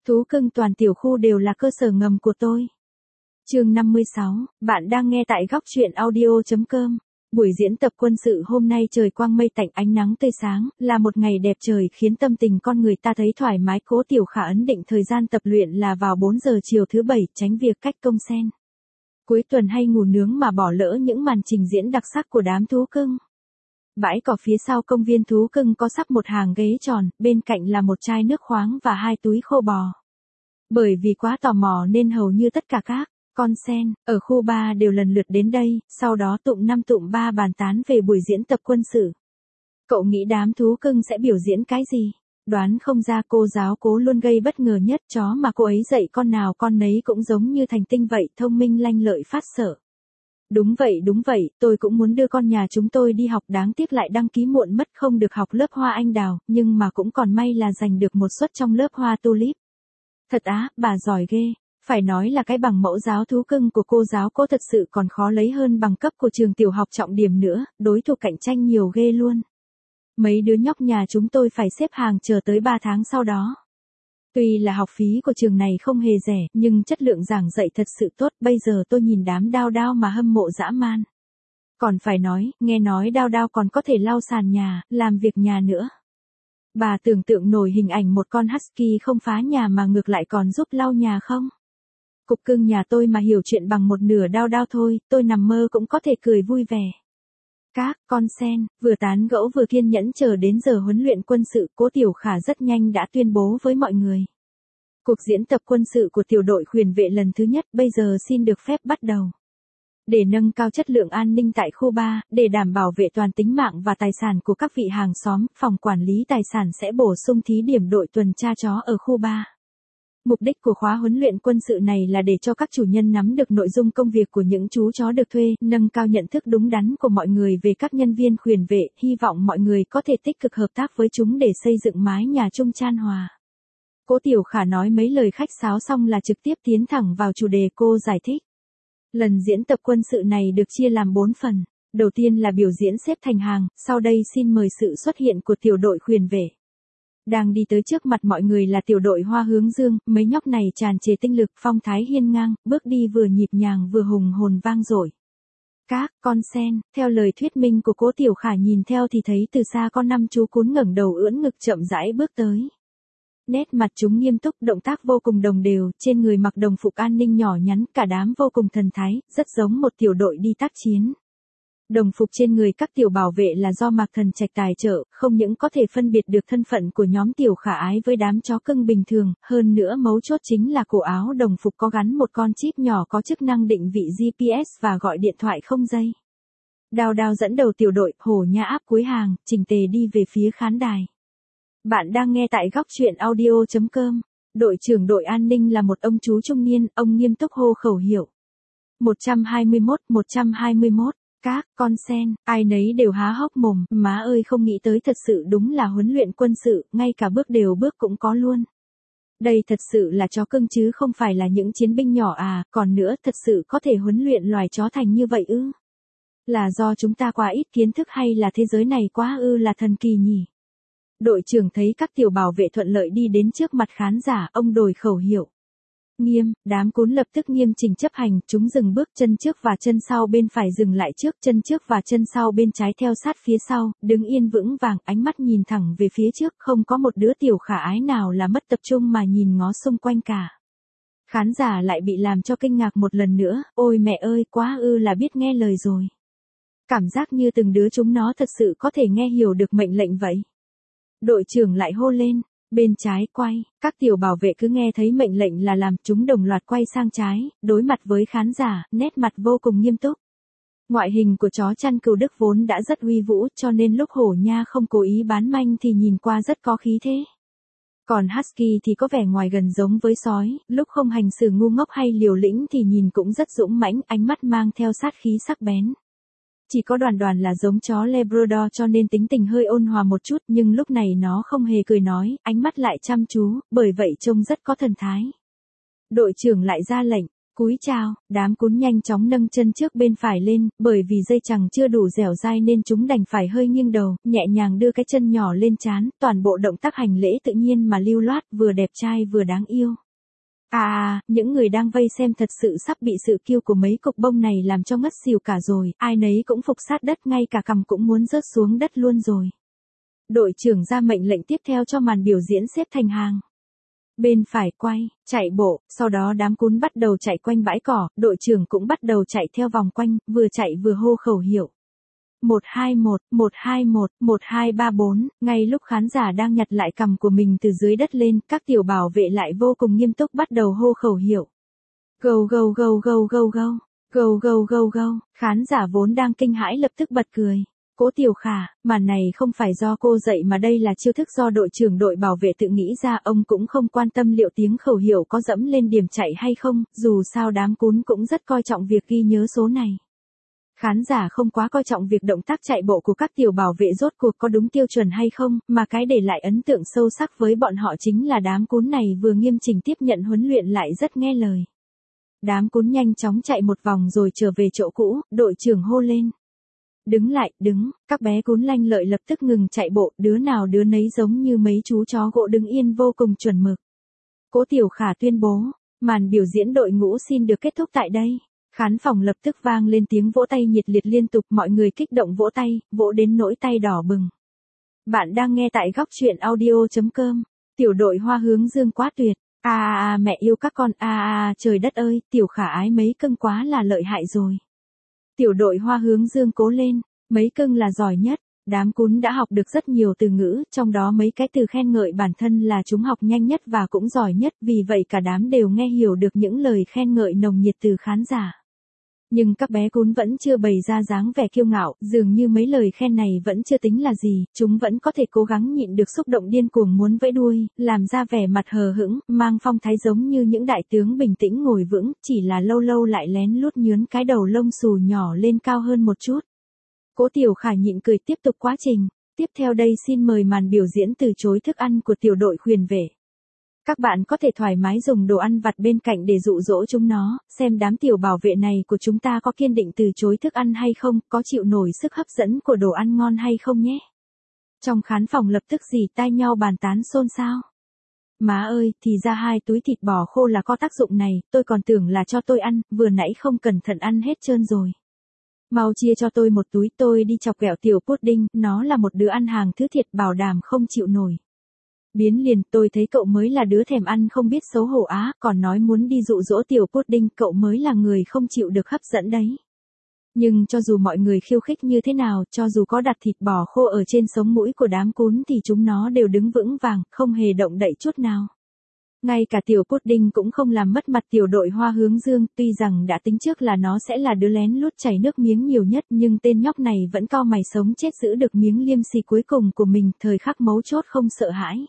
Thú cưng toàn tiểu khu đều là cơ sở ngầm của tôi. Chương 56, bạn đang nghe tại góc truyện audio.com. Buổi diễn tập quân sự hôm nay trời quang mây tạnh, ánh nắng tươi sáng, là một ngày đẹp trời khiến tâm tình con người ta thấy thoải mái. Cố Tiểu Khả ấn định thời gian tập luyện là vào 4 giờ chiều thứ Bảy, tránh việc cách công sen. Cuối tuần hay ngủ nướng mà bỏ lỡ những màn trình diễn đặc sắc của đám thú cưng. Bãi cỏ phía sau công viên thú cưng có sắp một hàng ghế tròn, bên cạnh là một chai nước khoáng và 2 túi khô bò. Bởi vì quá tò mò nên hầu như tất cả các con sen ở khu 3 đều lần lượt đến đây, sau đó tụm 5 tụm 3 bàn tán về buổi diễn tập quân sự. Cậu nghĩ đám thú cưng sẽ biểu diễn cái gì? Đoán không ra, cô giáo Cố luôn gây bất ngờ nhất. Chó mà cô ấy dạy con nào con nấy cũng giống như thành tinh vậy, thông minh lanh lợi phát sợ. Đúng vậy, tôi cũng muốn đưa con nhà chúng tôi đi học, đáng tiếc lại đăng ký muộn mất, không được học lớp hoa anh đào, nhưng mà cũng còn may là giành được một suất trong lớp hoa tulip. Thật á, bà giỏi ghê. Phải nói là cái bằng mẫu giáo thú cưng của cô giáo Cố thật sự còn khó lấy hơn bằng cấp của trường tiểu học trọng điểm nữa, đối thủ cạnh tranh nhiều ghê luôn. Mấy đứa nhóc nhà chúng tôi phải xếp hàng chờ tới 3 tháng sau đó. Tuy là học phí của trường này không hề rẻ, nhưng chất lượng giảng dạy thật sự tốt, bây giờ tôi nhìn đám Đao Đao mà hâm mộ dã man. Còn phải nói, nghe nói Đao Đao còn có thể lau sàn nhà, làm việc nhà nữa. Bà tưởng tượng nổi hình ảnh một con husky không phá nhà mà ngược lại còn giúp lau nhà không? Cục cưng nhà tôi mà hiểu chuyện bằng một nửa Đao Đao thôi, tôi nằm mơ cũng có thể cười vui vẻ. Các con sen vừa tán gẫu vừa kiên nhẫn chờ đến giờ huấn luyện quân sự. Cố Tiểu Khả rất nhanh đã tuyên bố với mọi người. Cuộc diễn tập quân sự của tiểu đội khuyển vệ lần thứ nhất bây giờ xin được phép bắt đầu. Để nâng cao chất lượng an ninh tại khu 3, để đảm bảo vệ toàn tính mạng và tài sản của các vị hàng xóm, phòng quản lý tài sản sẽ bổ sung thí điểm đội tuần tra chó ở khu 3. Mục đích của khóa huấn luyện quân sự này là để cho các chủ nhân nắm được nội dung công việc của những chú chó được thuê, nâng cao nhận thức đúng đắn của mọi người về các nhân viên khuyển vệ, hy vọng mọi người có thể tích cực hợp tác với chúng để xây dựng mái nhà chung chan hòa. Cố Tiểu Khả nói mấy lời khách sáo xong là trực tiếp tiến thẳng vào chủ đề. Cô giải thích. Lần diễn tập quân sự này được chia làm 4 phần. Đầu tiên là biểu diễn xếp thành hàng, sau đây xin mời sự xuất hiện của tiểu đội khuyển vệ. Đang đi tới trước mặt mọi người là tiểu đội Hoa Hướng Dương, mấy nhóc này tràn trề tinh lực, phong thái hiên ngang, bước đi vừa nhịp nhàng vừa hùng hồn vang dội. Các con sen, theo lời thuyết minh của Cố Tiểu Khả nhìn theo thì thấy từ xa con 5 chú cún ngẩng đầu ưỡn ngực chậm rãi bước tới. Nét mặt chúng nghiêm túc, động tác vô cùng đồng đều, trên người mặc đồng phục an ninh nhỏ nhắn, cả đám vô cùng thần thái, rất giống một tiểu đội đi tác chiến. Đồng phục trên người các tiểu bảo vệ là do Mạc Thần Trạch tài trợ, không những có thể phân biệt được thân phận của nhóm Tiểu Khả ái với đám chó cưng bình thường, hơn nữa mấu chốt chính là cổ áo đồng phục có gắn một con chip nhỏ có chức năng định vị GPS và gọi điện thoại không dây. Đao Đao dẫn đầu tiểu đội, Hổ Nhã áp cuối hàng, chỉnh tề đi về phía khán đài. Bạn đang nghe tại góc truyện audio.com. Đội trưởng đội an ninh là một ông chú trung niên, ông nghiêm túc hô khẩu hiệu. 121. Các con sen, ai nấy đều há hốc mồm, má ơi không nghĩ tới, thật sự đúng là huấn luyện quân sự, ngay cả bước đều bước cũng có luôn. Đây thật sự là chó cưng chứ không phải là những chiến binh nhỏ à, còn nữa thật sự có thể huấn luyện loài chó thành như vậy ư? Là do chúng ta quá ít kiến thức hay là thế giới này quá là thần kỳ nhỉ? Đội trưởng thấy các tiểu bảo vệ thuận lợi đi đến trước mặt khán giả, ông đồi khẩu hiệu. Nghiêm, đám cún lập tức nghiêm chỉnh chấp hành, chúng dừng bước, chân trước và chân sau bên phải dừng lại trước, chân trước và chân sau bên trái theo sát phía sau, đứng yên vững vàng, ánh mắt nhìn thẳng về phía trước, không có một đứa Tiểu Khả ái nào là mất tập trung mà nhìn ngó xung quanh cả. Khán giả lại bị làm cho kinh ngạc một lần nữa, ôi mẹ ơi, quá là biết nghe lời rồi. Cảm giác như từng đứa chúng nó thật sự có thể nghe hiểu được mệnh lệnh vậy. Đội trưởng lại hô lên. Bên trái quay, các tiểu bảo vệ cứ nghe thấy mệnh lệnh là làm, chúng đồng loạt quay sang trái, đối mặt với khán giả, nét mặt vô cùng nghiêm túc. Ngoại hình của chó chăn cừu Đức vốn đã rất uy vũ, cho nên lúc Hổ Nha không cố ý bán manh thì nhìn qua rất có khí thế. Còn husky thì có vẻ ngoài gần giống với sói, lúc không hành xử ngu ngốc hay liều lĩnh thì nhìn cũng rất dũng mãnh, ánh mắt mang theo sát khí sắc bén. Chỉ có Đoàn Đoàn là giống chó Labrador cho nên tính tình hơi ôn hòa một chút, nhưng lúc này nó không hề cười nói, ánh mắt lại chăm chú, bởi vậy trông rất có thần thái. Đội trưởng lại ra lệnh, Cúi chào, đám cún nhanh chóng nâng chân trước bên phải lên, bởi vì dây chằng chưa đủ dẻo dai nên chúng đành phải hơi nghiêng đầu, nhẹ nhàng đưa cái chân nhỏ lên trán, toàn bộ động tác hành lễ tự nhiên mà lưu loát, vừa đẹp trai vừa đáng yêu. Những người đang vây xem thật sự sắp bị sự kiêu của mấy cục bông này làm cho ngất xỉu cả rồi, ai nấy cũng phục sát đất, ngay cả cằm cũng muốn rớt xuống đất luôn rồi. Đội trưởng ra mệnh lệnh tiếp theo cho màn biểu diễn xếp thành hàng. Bên phải quay, chạy bộ, sau đó đám cún bắt đầu chạy quanh bãi cỏ, đội trưởng cũng bắt đầu chạy theo vòng quanh, vừa chạy vừa hô khẩu hiệu. 121, 121, 1234, ngay lúc khán giả đang nhặt lại cằm của mình từ dưới đất lên, các tiểu bảo vệ lại vô cùng nghiêm túc bắt đầu hô khẩu hiệu. Go go go go go go, go go go go, khán giả vốn đang kinh hãi lập tức bật cười. Cố Tiểu Khả, màn này không phải do cô dạy mà đây là chiêu thức do đội trưởng đội bảo vệ tự nghĩ ra, ông cũng không quan tâm liệu tiếng khẩu hiệu có dẫm lên điểm chạy hay không, dù sao đám cún cũng rất coi trọng việc ghi nhớ số này. Khán giả không quá coi trọng việc động tác chạy bộ của các tiểu bảo vệ rốt cuộc có đúng tiêu chuẩn hay không, mà cái để lại ấn tượng sâu sắc với bọn họ chính là đám cún này vừa nghiêm chỉnh tiếp nhận huấn luyện lại rất nghe lời. Đám cún nhanh chóng chạy một vòng rồi trở về chỗ cũ, đội trưởng hô lên. Đứng lại, đứng, các bé cún lanh lợi lập tức ngừng chạy bộ, đứa nào đứa nấy giống như mấy chú chó gỗ đứng yên vô cùng chuẩn mực. Cố Tiểu Khả tuyên bố, màn biểu diễn đội ngũ xin được kết thúc tại đây. Khán phòng lập tức vang lên tiếng vỗ tay nhiệt liệt liên tục, mọi người kích động vỗ tay, vỗ đến nỗi tay đỏ bừng. Bạn đang nghe tại góc truyện audio.com, tiểu đội Hoa Hướng Dương quá tuyệt. Mẹ yêu các con, trời đất ơi, Tiểu Khả ái mấy cưng quá là lợi hại rồi. Tiểu đội Hoa Hướng Dương cố lên, mấy cưng là giỏi nhất. Đám cún đã học được rất nhiều từ ngữ, trong đó mấy cái từ khen ngợi bản thân là chúng học nhanh nhất và cũng giỏi nhất, vì vậy cả đám đều nghe hiểu được những lời khen ngợi nồng nhiệt từ khán giả. Nhưng các bé cún vẫn chưa bày ra dáng vẻ kiêu ngạo, dường như mấy lời khen này vẫn chưa tính là gì, chúng vẫn có thể cố gắng nhịn được xúc động điên cuồng muốn vẫy đuôi, làm ra vẻ mặt hờ hững, mang phong thái giống như những đại tướng bình tĩnh ngồi vững, chỉ là lâu lâu lại lén lút nhướn cái đầu lông xù nhỏ lên cao hơn một chút. Cố Tiểu Khả nhịn cười tiếp tục quá trình. Tiếp theo đây xin mời màn biểu diễn từ chối thức ăn của tiểu đội khuyển vệ. Các bạn có thể thoải mái dùng đồ ăn vặt bên cạnh để dụ dỗ chúng nó, xem đám tiểu bảo vệ này của chúng ta có kiên định từ chối thức ăn hay không, có chịu nổi sức hấp dẫn của đồ ăn ngon hay không nhé. Trong khán phòng lập tức rỉ tai nhau bàn tán xôn xao. Má ơi, thì ra 2 túi thịt bò khô là có tác dụng này, tôi còn tưởng là cho tôi ăn, vừa nãy không cẩn thận ăn hết trơn rồi. Mau chia cho tôi một túi, tôi đi chọc ghẹo tiểu pudding, nó là một đứa ăn hàng thứ thiệt bảo đảm không chịu nổi. Biến liền, tôi thấy cậu mới là đứa thèm ăn không biết xấu hổ á, còn nói muốn đi dụ dỗ tiểu pudding, cậu mới là người không chịu được hấp dẫn đấy. Nhưng cho dù mọi người khiêu khích như thế nào, cho dù có đặt thịt bò khô ở trên sống mũi của đám cún thì chúng nó đều đứng vững vàng, không hề động đậy chút nào. Ngay cả tiểu pudding cũng không làm mất mặt tiểu đội Hoa Hướng Dương, tuy rằng đã tính trước là nó sẽ là đứa lén lút chảy nước miếng nhiều nhất, nhưng tên nhóc này vẫn cau mày sống chết giữ được miếng liêm sỉ cuối cùng của mình, thời khắc mấu chốt không sợ hãi.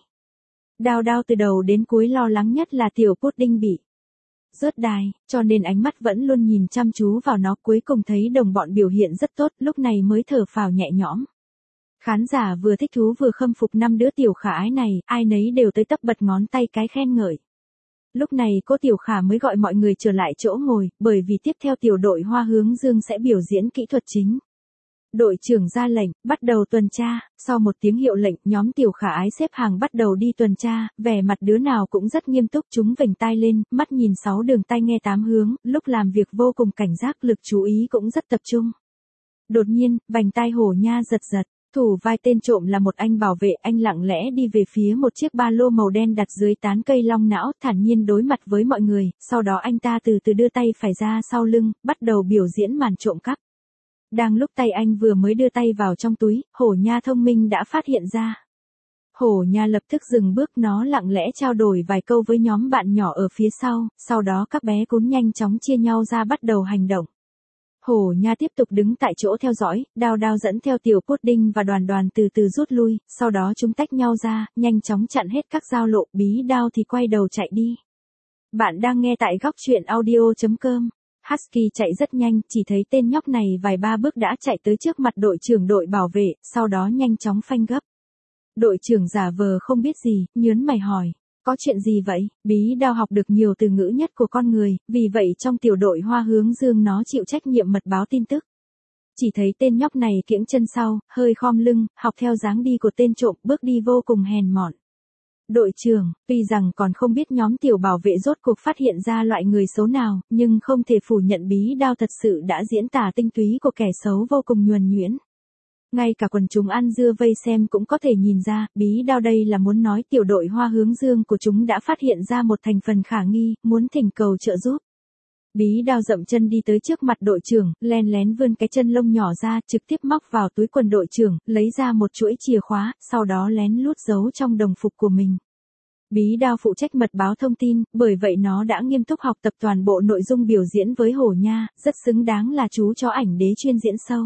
Đao từ đầu đến cuối lo lắng nhất là tiểu pudding bị rớt đài, cho nên ánh mắt vẫn luôn nhìn chăm chú vào nó, cuối cùng thấy đồng bọn biểu hiện rất tốt, lúc này mới thở phào nhẹ nhõm. Khán giả vừa thích thú vừa khâm phục 5 đứa tiểu khả ái này, ai nấy đều tới tấp bật ngón tay cái khen ngợi. Lúc này cô Tiểu Khả mới gọi mọi người trở lại chỗ ngồi, bởi vì tiếp theo tiểu đội Hoa Hướng Dương sẽ biểu diễn kỹ thuật chính. Đội trưởng ra lệnh, bắt đầu tuần tra, sau một tiếng hiệu lệnh, nhóm tiểu khả ái xếp hàng bắt đầu đi tuần tra, vẻ mặt đứa nào cũng rất nghiêm túc, chúng vểnh tai lên, mắt nhìn 6 đường tai nghe 8 hướng, lúc làm việc vô cùng cảnh giác, lực chú ý cũng rất tập trung. Đột nhiên, vành tai Hổ Nha giật giật. Thủ vai tên trộm là một anh bảo vệ, anh lặng lẽ đi về phía một chiếc ba lô màu đen đặt dưới tán cây long não, thản nhiên đối mặt với mọi người, sau đó anh ta từ từ đưa tay phải ra sau lưng, bắt đầu biểu diễn màn trộm cắp. Đang lúc tay anh vừa mới đưa tay vào trong túi, Hổ Nha thông minh đã phát hiện ra. Hổ Nha lập tức dừng bước, nó lặng lẽ trao đổi vài câu với nhóm bạn nhỏ ở phía sau đó các bé cún nhanh chóng chia nhau ra bắt đầu hành động. Hổ Nha tiếp tục đứng tại chỗ theo dõi, Đao dẫn theo tiểu pudding và đoàn từ từ rút lui, sau đó chúng tách nhau ra, nhanh chóng chặn hết các giao lộ, Bí Đao thì quay đầu chạy đi. Bạn đang nghe tại góc truyện audio.com. Husky chạy rất nhanh, chỉ thấy tên nhóc này vài ba bước đã chạy tới trước mặt đội trưởng đội bảo vệ, sau đó nhanh chóng phanh gấp. Đội trưởng giả vờ không biết gì, nhớn mày hỏi, Có chuyện gì vậy? Bí đao học được nhiều từ ngữ nhất của con người, vì vậy trong tiểu đội Hoa Hướng Dương nó chịu trách nhiệm mật báo tin tức. Chỉ thấy tên nhóc này kiễng chân sau, hơi khom lưng, học theo dáng đi của tên trộm, bước đi vô cùng hèn mọn. Đội trưởng, tuy rằng còn không biết nhóm tiểu bảo vệ rốt cuộc phát hiện ra loại người xấu nào, nhưng không thể phủ nhận bí đao thật sự đã diễn tả tinh túy của kẻ xấu vô cùng nhuần nhuyễn. Ngay cả quần chúng ăn dưa vây xem cũng có thể nhìn ra, bí đao đây là muốn nói tiểu đội Hoa Hướng Dương của chúng đã phát hiện ra một thành phần khả nghi, muốn thỉnh cầu trợ giúp. Bí đao dậm chân đi tới trước mặt đội trưởng, len lén vươn cái chân lông nhỏ ra, trực tiếp móc vào túi quần đội trưởng, lấy ra một chuỗi chìa khóa, sau đó lén lút giấu trong đồng phục của mình. Bí đao phụ trách mật báo thông tin, bởi vậy nó đã nghiêm túc học tập toàn bộ nội dung biểu diễn với Hổ Nha, rất xứng đáng là chú chó ảnh đế chuyên diễn sâu.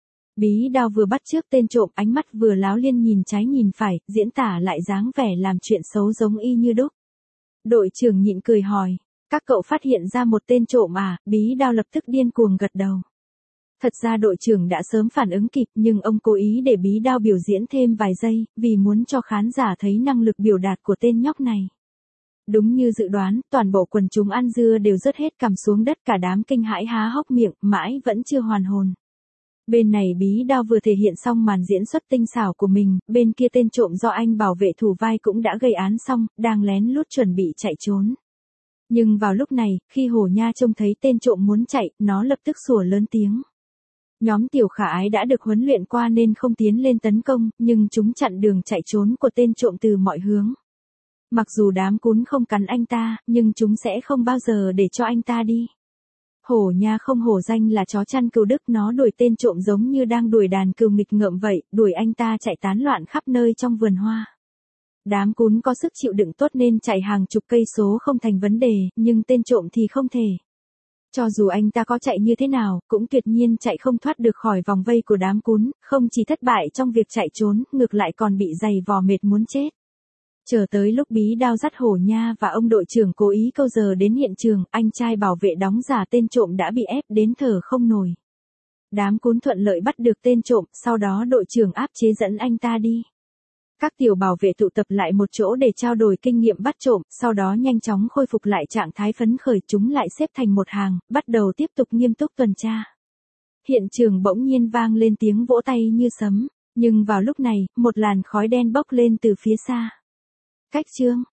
Bí đao vừa bắt chước tên trộm, ánh mắt vừa láo liên nhìn trái nhìn phải, diễn tả lại dáng vẻ làm chuyện xấu giống y như đúc. Đội trưởng nhịn cười hỏi, các cậu phát hiện ra một tên trộm à? Bí đao lập tức điên cuồng gật đầu. Thật ra đội trưởng đã sớm phản ứng kịp, nhưng ông cố ý để bí đao biểu diễn thêm vài giây, vì muốn cho khán giả thấy năng lực biểu đạt của tên nhóc này. Đúng như dự đoán, toàn bộ quần chúng ăn dưa đều rớt hết cằm xuống đất, cả đám kinh hãi há hốc miệng, mãi vẫn chưa hoàn hồn. Bên này bí đao vừa thể hiện xong màn diễn xuất tinh xảo của mình, bên kia tên trộm do anh bảo vệ thủ vai cũng đã gây án xong, đang lén lút chuẩn bị chạy trốn. Nhưng vào lúc này, khi Hổ Nha trông thấy tên trộm muốn chạy, nó lập tức sủa lớn tiếng. Nhóm tiểu khả ái đã được huấn luyện qua nên không tiến lên tấn công, nhưng chúng chặn đường chạy trốn của tên trộm từ mọi hướng. Mặc dù đám cún không cắn anh ta, nhưng chúng sẽ không bao giờ để cho anh ta đi. Hổ Nha không hổ danh là chó chăn cừu Đức, nó đuổi tên trộm giống như đang đuổi đàn cừu nghịch ngợm vậy, đuổi anh ta chạy tán loạn khắp nơi trong vườn hoa. Đám cún có sức chịu đựng tốt nên chạy hàng chục cây số không thành vấn đề, nhưng tên trộm thì không thể. Cho dù anh ta có chạy như thế nào, cũng tuyệt nhiên chạy không thoát được khỏi vòng vây của đám cún, không chỉ thất bại trong việc chạy trốn, ngược lại còn bị giày vò mệt muốn chết. Chờ tới lúc bí đao dắt Hổ Nha và ông đội trưởng cố ý câu giờ đến hiện trường, anh trai bảo vệ đóng giả tên trộm đã bị ép đến thở không nổi. Đám cún thuận lợi bắt được tên trộm, sau đó đội trưởng áp chế dẫn anh ta đi. Các tiểu bảo vệ tụ tập lại một chỗ để trao đổi kinh nghiệm bắt trộm, sau đó nhanh chóng khôi phục lại trạng thái phấn khởi, chúng lại xếp thành một hàng, bắt đầu tiếp tục nghiêm túc tuần tra. Hiện trường bỗng nhiên vang lên tiếng vỗ tay như sấm, nhưng vào lúc này, một làn khói đen bốc lên từ phía xa. Cách chương